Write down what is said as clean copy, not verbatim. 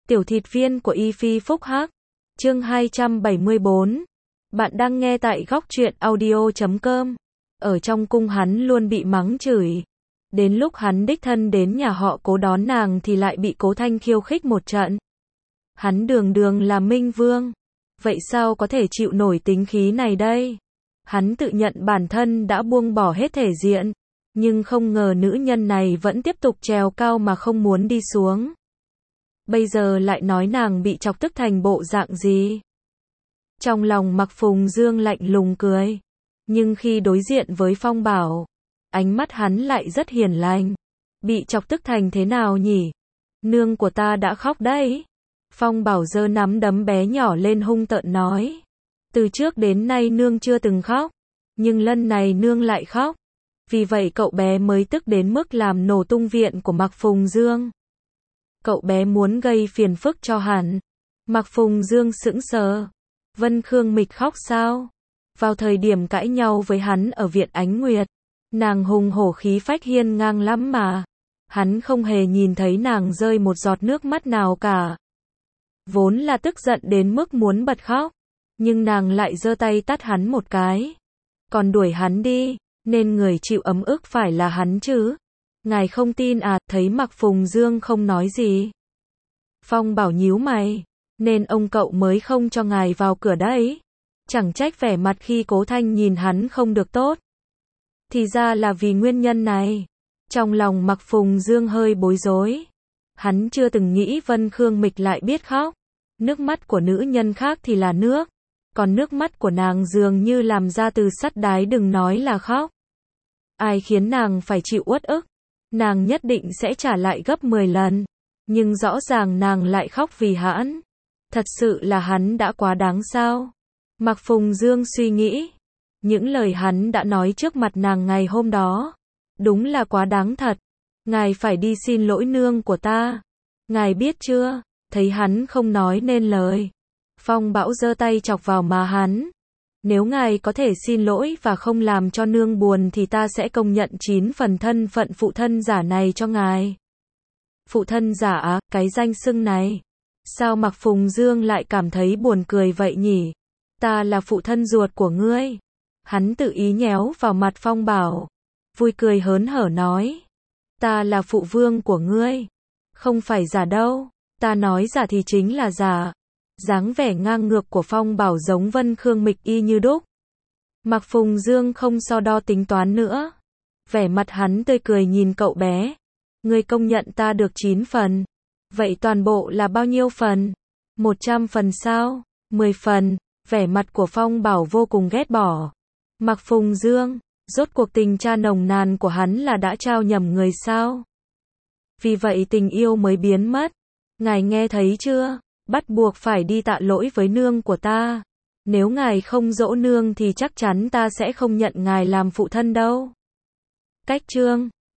Tiểu thịt viên của Y Phi Phúc Hắc. Chương 274. Bạn đang nghe tại góc truyện audio.com. Ở trong cung hắn luôn bị mắng chửi. Đến lúc hắn đích thân đến nhà họ Cố đón nàng thì lại bị Cố Thanh khiêu khích một trận. Hắn đường đường là Minh Vương. Vậy sao có thể chịu nổi tính khí này đây? Hắn tự nhận bản thân đã buông bỏ hết thể diện. Nhưng không ngờ nữ nhân này vẫn tiếp tục trèo cao mà không muốn đi xuống. Bây giờ lại nói nàng bị chọc tức thành bộ dạng gì? Trong lòng Mạc Phùng Dương lạnh lùng cười. Nhưng khi đối diện với Phong Bảo, ánh mắt hắn lại rất hiền lành. Bị chọc tức thành thế nào nhỉ? Nương của ta đã khóc đấy. Phong Bảo giơ nắm đấm bé nhỏ lên hung tợn nói. Từ trước đến nay nương chưa từng khóc. Nhưng lần này nương lại khóc. Vì vậy cậu bé mới tức đến mức làm nổ tung viện của Mạc Phùng Dương. Cậu bé muốn gây phiền phức cho hắn. Mạc Phùng Dương sững sờ. Vân Khương Mịch khóc sao? Vào thời điểm cãi nhau với hắn ở viện Ánh Nguyệt, nàng hùng hổ khí phách hiên ngang lắm mà. Hắn không hề nhìn thấy nàng rơi một giọt nước mắt nào cả. Vốn là tức giận đến mức muốn bật khóc, nhưng nàng lại giơ tay tát hắn một cái. Còn đuổi hắn đi, nên người chịu ấm ức phải là hắn chứ. Ngài không tin à? Thấy Mạc Phùng Dương không nói gì. Phong Bảo nhíu mày, nên ông cậu mới không cho ngài vào cửa đấy. Chẳng trách vẻ mặt khi Cố Thanh nhìn hắn không được tốt. Thì ra là vì nguyên nhân này. Trong lòng Mạc Phùng Dương hơi bối rối. Hắn chưa từng nghĩ Vân Khương Mịch lại biết khóc. Nước mắt của nữ nhân khác thì là nước. Còn nước mắt của nàng dường như làm ra từ sắt đá, đừng nói là khóc. Ai khiến nàng phải chịu uất ức? Nàng nhất định sẽ trả lại gấp 10 lần. Nhưng rõ ràng nàng lại khóc vì hắn. Thật sự là hắn đã quá đáng sao? Mạc Phùng Dương suy nghĩ. Những lời hắn đã nói trước mặt nàng ngày hôm đó. Đúng là quá đáng thật. Ngài phải đi xin lỗi nương của ta. Ngài biết chưa? Thấy hắn không nói nên lời. Phong Bảo giơ tay chọc vào má hắn. Nếu ngài có thể xin lỗi và không làm cho nương buồn thì ta sẽ công nhận 9 phần thân phận phụ thân giả này cho ngài. Phụ thân giả á, cái danh xưng này. Sao Mạc Phùng Dương lại cảm thấy buồn cười vậy nhỉ? Ta là phụ thân ruột của ngươi. Hắn tự ý nhéo vào mặt Phong Bảo. Vui cười hớn hở nói. Ta là phụ vương của ngươi. Không phải giả đâu. Ta nói giả thì chính là giả. Dáng vẻ ngang ngược của Phong Bảo giống Vân Khương Mịch y như đúc. Mạc Phùng Dương không so đo tính toán nữa. Vẻ mặt hắn tươi cười nhìn cậu bé. Ngươi công nhận ta được 9 phần. Vậy toàn bộ là bao nhiêu phần? 100 phần sao? 10 phần. Vẻ mặt của Phong Bảo vô cùng ghét bỏ. Mạc Phùng Dương, rốt cuộc tình cha nồng nàn của hắn là đã trao nhầm người sao? Vì vậy tình yêu mới biến mất. Ngài nghe thấy chưa? Bắt buộc phải đi tạ lỗi với nương của ta. Nếu ngài không dỗ nương thì chắc chắn ta sẽ không nhận ngài làm phụ thân đâu. Cách chương